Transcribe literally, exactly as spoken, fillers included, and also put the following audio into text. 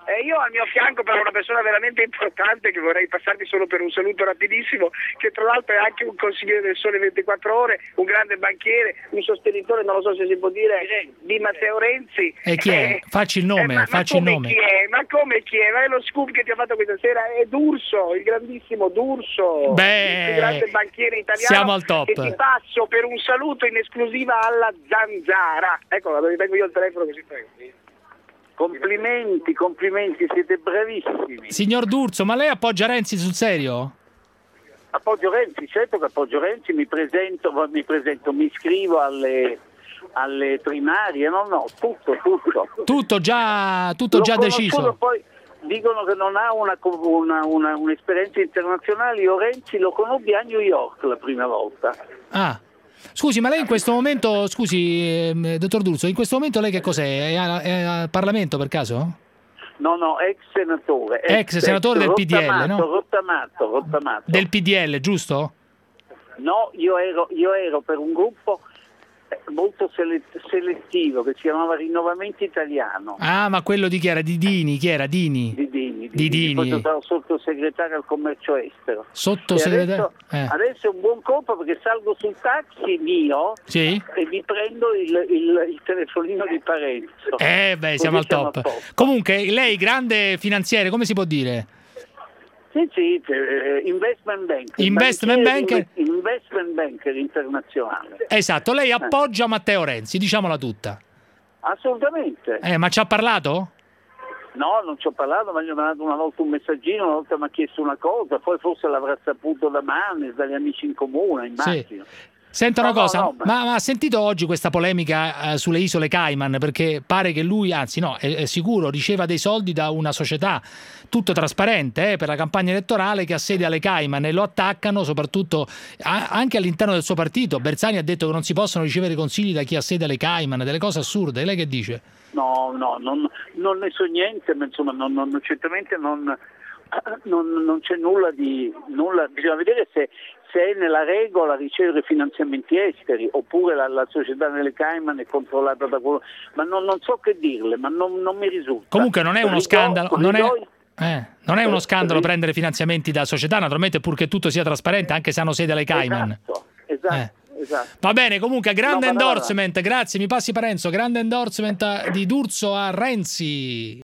E io al mio fianco però una persona veramente importante che vorrei passarvi solo per un saluto rapidissimo, che tra l'altro è anche un consigliere del Sole ventiquattro Ore, un grande banchiere, un sostenitore, non lo so se si può dire, di Matteo Renzi. E chi è? Eh, facci il nome, eh, ma, facci ma il nome. Chi è? Ma come chi è? Ma è lo scoop che ti ha fatto questa sera, è D'Urso, il grandissimo D'Urso, Beh, il più grande banchiere italiano. siamo al top. Che ti passo per un saluto in esclusiva alla Zanzara. Ecco, dove tengo io il telefono così prego. Complimenti, complimenti, siete bravissimi. Signor D'Urso, ma lei appoggia Renzi sul serio? Appoggio Renzi, certo che appoggio Renzi, mi presento, mi presento, mi iscrivo alle, alle primarie, no, no, tutto, tutto. Tutto già, tutto L'ho già deciso. Poi dicono che non ha una, una, una, un'esperienza internazionale, io Renzi lo conobbi a New York la prima volta. Ah. Scusi, ma lei in questo momento, scusi, eh, dottor D'Urso, in questo momento lei che cos'è? È, a, è al Parlamento per caso? No, no, ex senatore. Ex, ex senatore del P D L, no? Rottamato, rottamato. Del P D L, giusto? No, io ero, io ero per un gruppo molto selettivo che si chiamava Rinnovamento Italiano. Ah, ma quello di chi era? Di Dini, chi era? Dini? Di Dini. Di Dini. Poi sono stato sottosegretario al commercio estero. Sottosegretario? Adesso, eh. adesso è un buon colpo perché salgo sul taxi mio sì? e mi prendo il, il, il telefonino di Parenzo. Eh beh, siamo al top. Siamo Comunque, lei grande finanziere, come si può dire? Sì, sì, eh, investment banker. Investment banker. Investment banker internazionale. Esatto, lei appoggia Matteo Renzi, diciamola tutta. Assolutamente. Eh, ma ci ha parlato? No, non ci ho parlato, ma gli ho mandato una volta un messaggino, una volta mi ha chiesto una cosa, poi forse l'avrà saputo da Manes, dagli amici in comune, immagino. Sì. Senta una no, cosa, no, no, ma, ma ha sentito oggi questa polemica eh, sulle isole Cayman? Perché pare che lui, anzi no, è, è sicuro, riceva dei soldi da una società, tutto trasparente, eh, per la campagna elettorale che ha sede alle Cayman e lo attaccano soprattutto a, anche all'interno del suo partito. Bersani ha detto che non si possono ricevere consigli da chi ha sede alle Cayman, delle cose assurde. Lei che dice? No, no, non, non ne so niente, ma insomma, non, non, certamente non, non, non c'è nulla di... nulla. Bisogna vedere se... se è nella regola ricevere finanziamenti esteri oppure la, la società nelle Cayman è controllata da quello, ma non, non so che dirle, ma non, non mi risulta. Comunque non è uno ridò, scandalo, non è, ridò, eh, non è uno scandalo prendere finanziamenti da società, naturalmente purché tutto sia trasparente, anche se hanno sede alle Cayman. Esatto, esatto. Eh. Esatto. Va bene, comunque grande no, endorsement, grazie, mi passi Parenzo, grande endorsement di D'Urso a Renzi.